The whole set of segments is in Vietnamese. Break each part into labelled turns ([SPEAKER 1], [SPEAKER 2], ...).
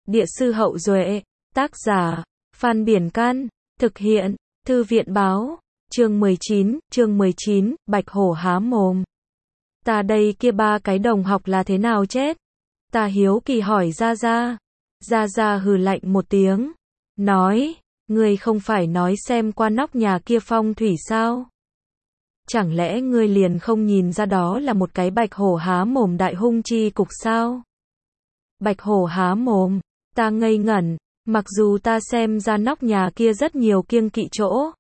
[SPEAKER 1] Địa sư Hậu Duệ, tác giả, Phan Biển Căn, thực hiện, Thư viện Báo, chương 19, Bạch Hổ há mồm. Ta đây kia ba cái đồng học là thế nào chết? Ta hiếu kỳ hỏi Gia Gia. Gia Gia hừ lạnh một tiếng, nói, ngươi không phải nói xem qua nóc nhà kia phong thủy sao? Chẳng lẽ ngươi liền không nhìn ra đó là một cái bạch hổ há mồm đại hung chi cục sao? Bạch hổ há mồm, ta ngây ngẩn, mặc dù ta xem ra nóc nhà kia rất nhiều kiêng kỵ chỗ.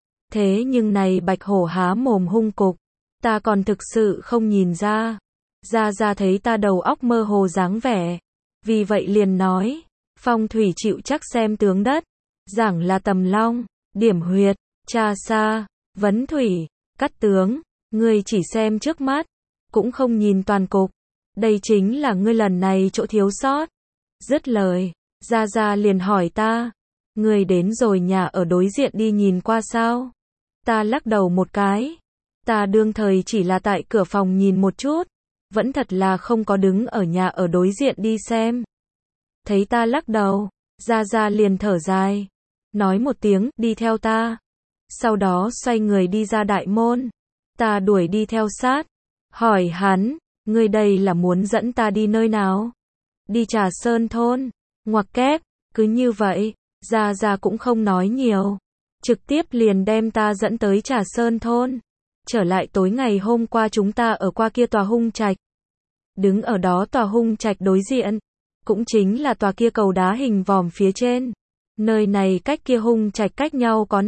[SPEAKER 1] Thế nhưng này bạch hổ há mồm hung cục, ta còn thực sự không nhìn ra. Gia Gia thấy ta đầu óc mơ hồ dáng vẻ, vì vậy liền nói, phong thủy chịu chắc xem tướng đất, giảng là tầm long, điểm huyệt, tra xa, vấn thủy, cắt tướng, ngươi chỉ xem trước mắt, cũng không nhìn toàn cục, đây chính là ngươi lần này chỗ thiếu sót. Dứt lời, Gia Gia liền hỏi ta, ngươi đến rồi nhà ở đối diện đi nhìn qua sao? Ta lắc đầu một cái, ta đương thời chỉ là tại cửa phòng nhìn một chút, vẫn thật là không có đứng ở nhà ở đối diện đi xem. Thấy ta lắc đầu, Gia Gia liền thở dài, nói một tiếng, đi theo ta. Sau đó xoay người đi ra đại môn, ta đuổi đi theo sát, hỏi hắn, ngươi đây là muốn dẫn ta đi nơi nào? Đi Trà Sơn thôn, ngoặc kép, cứ như vậy, Gia Gia cũng không nói nhiều, trực tiếp liền đem ta dẫn tới Trà Sơn thôn. Trở lại tối ngày hôm qua chúng ta ở qua kia tòa hung trạch. Đứng ở đó tòa hung trạch đối diện, cũng chính là tòa kia cầu đá hình vòm phía trên. Nơi này cách kia hung trạch cách nhau có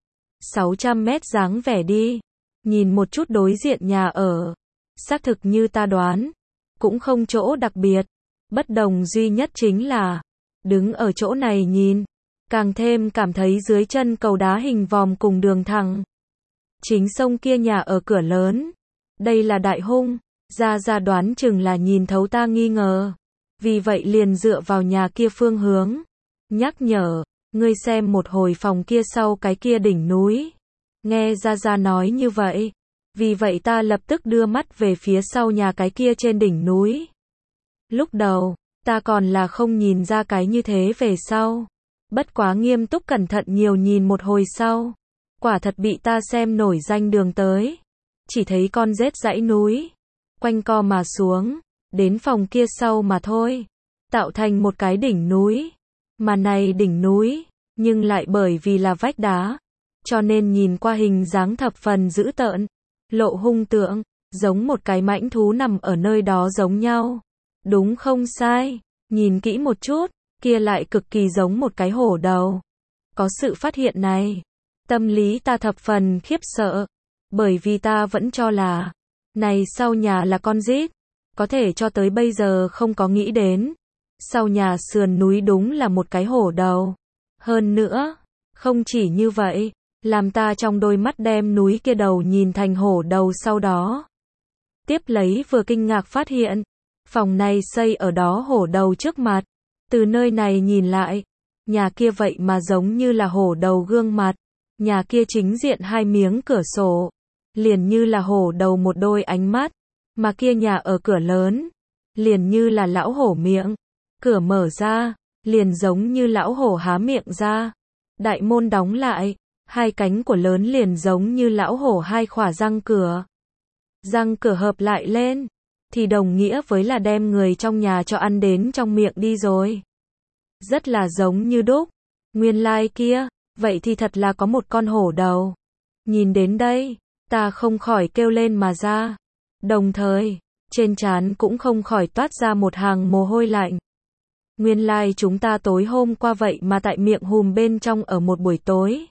[SPEAKER 1] 500-600 mét dáng vẻ đi. Nhìn một chút đối diện nhà ở, xác thực như ta đoán, cũng không chỗ đặc biệt. Bất đồng duy nhất chính là, đứng ở chỗ này nhìn, càng thêm cảm thấy dưới chân cầu đá hình vòm cùng đường thẳng. Chính sông kia nhà ở cửa lớn. Đây là đại hung. Gia Gia đoán chừng là nhìn thấu ta nghi ngờ. Vì vậy liền dựa vào nhà kia phương hướng. Nhắc nhở, ngươi xem một hồi phòng kia sau cái kia đỉnh núi. Nghe Gia Gia nói như vậy. Vì vậy ta lập tức đưa mắt về phía sau nhà cái kia trên đỉnh núi. Lúc đầu, ta còn là không nhìn ra cái như thế về sau. Bất quá nghiêm túc cẩn thận nhiều nhìn một hồi sau. Quả thật bị ta xem nổi danh đường tới. Chỉ thấy con rết dãy núi. Quanh co mà xuống. Đến phòng kia sau mà thôi. Tạo thành một cái đỉnh núi. Mà này đỉnh núi. Nhưng lại bởi vì là vách đá. Cho nên nhìn qua hình dáng thập phần dữ tợn. Lộ hung tượng. Giống một cái mãnh thú nằm ở nơi đó giống nhau. Đúng không sai. Nhìn kỹ một chút. Kia lại cực kỳ giống một cái hổ đầu. Có sự phát hiện này. Tâm lý ta thập phần khiếp sợ, bởi vì ta vẫn cho là, này sau nhà là con rít, có thể cho tới bây giờ không có nghĩ đến, sau nhà sườn núi đúng là một cái hổ đầu. Hơn nữa, không chỉ như vậy, làm ta trong đôi mắt đem núi kia đầu nhìn thành hổ đầu sau đó. Tiếp lấy vừa kinh ngạc phát hiện, phòng này xây ở đó hổ đầu trước mặt, từ nơi này nhìn lại, nhà kia vậy mà giống như là hổ đầu gương mặt. Nhà kia chính diện hai miếng cửa sổ, liền như là hổ đầu một đôi ánh mắt, mà kia nhà ở cửa lớn, liền như là lão hổ miệng, cửa mở ra, liền giống như lão hổ há miệng ra, đại môn đóng lại, hai cánh của lớn liền giống như lão hổ hai khỏa răng cửa. Răng cửa hợp lại lên, thì đồng nghĩa với là đem người trong nhà cho ăn đến trong miệng đi rồi. Rất là giống như đúc, nguyên lai kia. Vậy thì thật là có một con hổ đầu. Nhìn đến đây, ta không khỏi kêu lên mà ra. Đồng thời, trên trán cũng không khỏi toát ra một hàng mồ hôi lạnh. Nguyên lai chúng ta tối hôm qua vậy mà tại miệng hùm bên trong ở một buổi tối.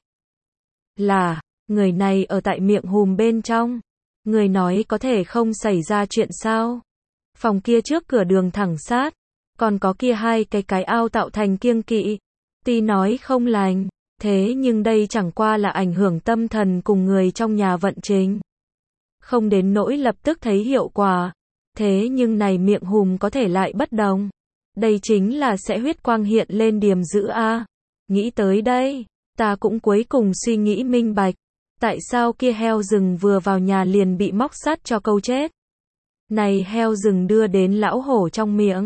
[SPEAKER 1] Là, người này ở tại miệng hùm bên trong. Người nói có thể không xảy ra chuyện sao. Phòng kia trước cửa đường thẳng sát. Còn có kia hai cái ao tạo thành kiêng kỵ. Tuy nói không lành. Thế nhưng đây chẳng qua là ảnh hưởng tâm thần cùng người trong nhà vận trình. Không đến nỗi lập tức thấy hiệu quả. Thế nhưng này miệng hùm có thể lại bất đồng. Đây chính là sẽ huyết quang hiện lên điềm dữ a. Nghĩ tới đây, ta cũng cuối cùng suy nghĩ minh bạch. Tại sao kia heo rừng vừa vào nhà liền bị móc sắt cho câu chết. Này heo rừng đưa đến lão hổ trong miệng.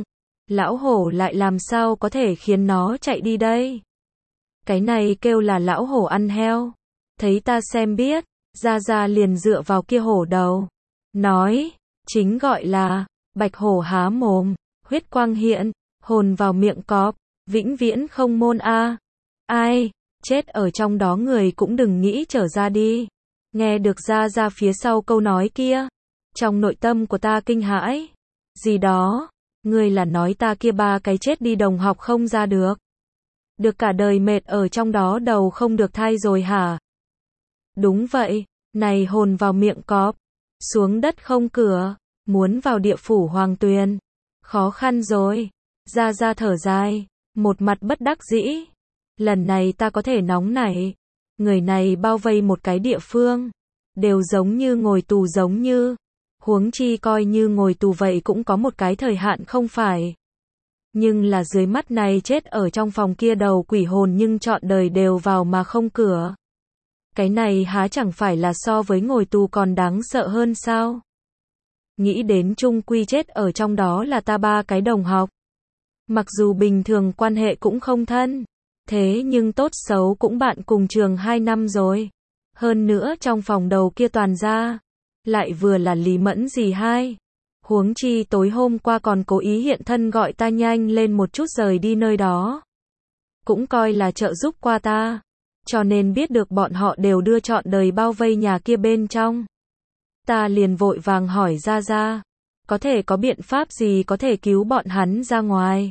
[SPEAKER 1] Lão hổ lại làm sao có thể khiến nó chạy đi đây? Cái này kêu là lão hổ ăn heo. Thấy ta xem biết, Gia Gia liền dựa vào kia hổ đầu. Nói, chính gọi là, bạch hổ há mồm, huyết quang hiện, hồn vào miệng cọp, vĩnh viễn không môn a. Ai, chết ở trong đó người cũng đừng nghĩ trở ra đi. Nghe được Gia Gia phía sau câu nói kia, trong nội tâm của ta kinh hãi. Gì đó, ngươi là nói ta kia ba cái chết đi đồng học không ra được. Được cả đời mệt ở trong đó đầu không được thai rồi hả? Đúng vậy, này hồn vào miệng cọp, xuống đất không cửa, muốn vào địa phủ hoàng tuyền. Khó khăn rồi. Gia Gia thở dài, một mặt bất đắc dĩ. Lần này ta có thể nóng nảy. Người này bao vây một cái địa phương, đều giống như ngồi tù giống như. Huống chi coi như ngồi tù vậy cũng có một cái thời hạn không phải. Nhưng là dưới mắt này chết ở trong phòng kia đầu quỷ hồn nhưng trọn đời đều vào mà không cửa. Cái này há chẳng phải là so với ngồi tù còn đáng sợ hơn sao? Nghĩ đến chung quy chết ở trong đó là ta ba cái đồng học. Mặc dù bình thường quan hệ cũng không thân, thế nhưng tốt xấu cũng bạn cùng trường 2 năm rồi. Hơn nữa trong phòng đầu kia toàn ra, lại vừa là Lý Mẫn gì hai. Huống chi tối hôm qua còn cố ý hiện thân gọi ta nhanh lên một chút rời đi nơi đó. Cũng coi là trợ giúp qua ta. Cho nên biết được bọn họ đều đưa trọn đời bao vây nhà kia bên trong. Ta liền vội vàng hỏi Gia Gia, có thể có biện pháp gì có thể cứu bọn hắn ra ngoài?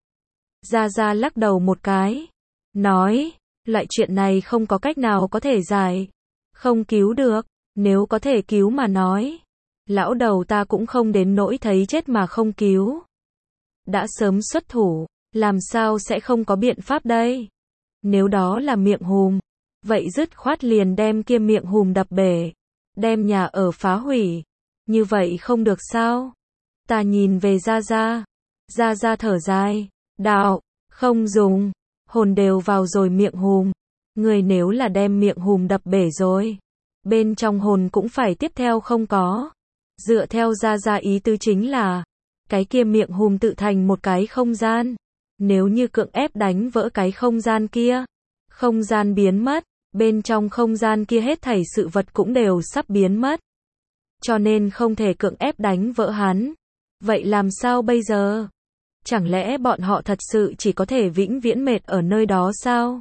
[SPEAKER 1] Gia Gia lắc đầu một cái, nói, loại chuyện này không có cách nào có thể giải, không cứu được, nếu có thể cứu mà nói. Lão đầu ta cũng không đến nỗi thấy chết mà không cứu. Đã sớm xuất thủ, làm sao sẽ không có biện pháp đây? Nếu đó là miệng hùm, vậy dứt khoát liền đem kia miệng hùm đập bể, đem nhà ở phá hủy. Như vậy không được sao? Ta nhìn về Gia Gia. Gia Gia thở dài, đạo, không dùng, hồn đều vào rồi miệng hùm. Người nếu là đem miệng hùm đập bể rồi, bên trong hồn cũng phải tiếp theo không có. Dựa theo Gia Gia ý tứ chính là, cái kia miệng hùm tự thành một cái không gian. Nếu như cưỡng ép đánh vỡ cái không gian kia, không gian biến mất, bên trong không gian kia hết thảy sự vật cũng đều sắp biến mất. Cho nên không thể cưỡng ép đánh vỡ hắn. Vậy làm sao bây giờ? Chẳng lẽ bọn họ thật sự chỉ có thể vĩnh viễn mệt ở nơi đó sao?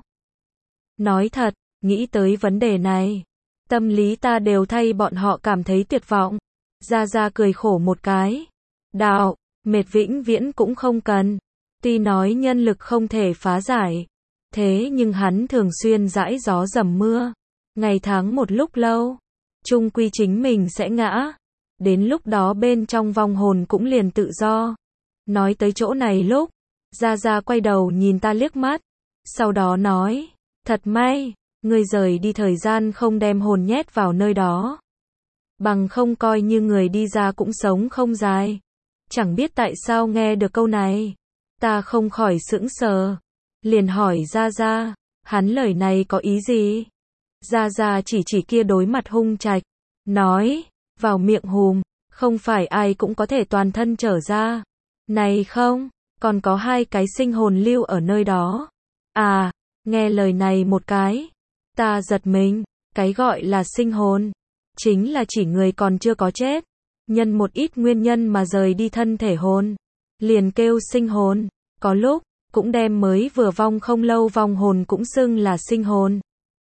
[SPEAKER 1] Nói thật, nghĩ tới vấn đề này, tâm lý ta đều thay bọn họ cảm thấy tuyệt vọng. Gia Gia cười khổ một cái. Đạo, mệt vĩnh viễn cũng không cần. Tuy nói nhân lực không thể phá giải, thế nhưng hắn thường xuyên dãi gió dầm mưa, ngày tháng một lúc lâu, chung quy chính mình sẽ ngã. Đến lúc đó bên trong vong hồn cũng liền tự do. Nói tới chỗ này lúc, Gia Gia quay đầu nhìn ta liếc mắt, sau đó nói, thật may, ngươi rời đi thời gian không đem hồn nhét vào nơi đó. Bằng không coi như người đi ra cũng sống không dài. Chẳng biết tại sao nghe được câu này, ta không khỏi sững sờ, liền hỏi Gia Gia, hắn lời này có ý gì? Gia Gia chỉ kia đối mặt hung trạch, nói, vào miệng hùm, không phải ai cũng có thể toàn thân trở ra. Này không, còn có 2 cái sinh hồn lưu ở nơi đó. À, nghe lời này một cái, ta giật mình, cái gọi là sinh hồn, chính là chỉ người còn chưa có chết, nhân một ít nguyên nhân mà rời đi thân thể hồn, liền kêu sinh hồn, có lúc, cũng đem mới vừa vong không lâu vong hồn cũng xưng là sinh hồn.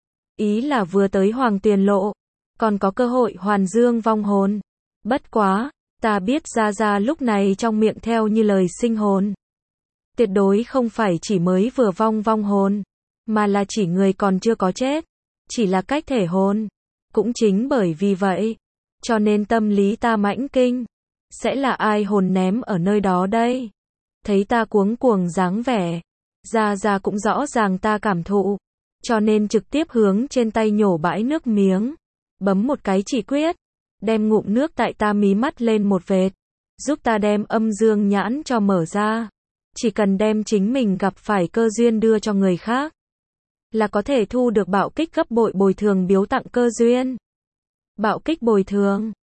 [SPEAKER 1] Ý là vừa tới Hoàng Tuyền Lộ, còn có cơ hội hoàn dương vong hồn. Bất quá, ta biết Gia Gia lúc này trong miệng theo như lời sinh hồn. Tuyệt đối không phải chỉ mới vừa vong hồn, mà là chỉ người còn chưa có chết, chỉ là cách thể hồn. Cũng chính bởi vì vậy, cho nên tâm lý ta mãnh kinh, sẽ là ai hồn ném ở nơi đó đây? Thấy ta cuống cuồng dáng vẻ, Gia Gia cũng rõ ràng ta cảm thụ, cho nên trực tiếp hướng trên tay nhổ bãi nước miếng, bấm một cái chỉ quyết, đem ngụm nước tại ta mí mắt lên một vệt, giúp ta đem âm dương nhãn cho mở ra. Chỉ cần đem chính mình gặp phải cơ duyên đưa cho người khác, là có thể thu được bạo kích gấp bội bồi thường biếu tặng cơ duyên. Bạo kích bồi thường,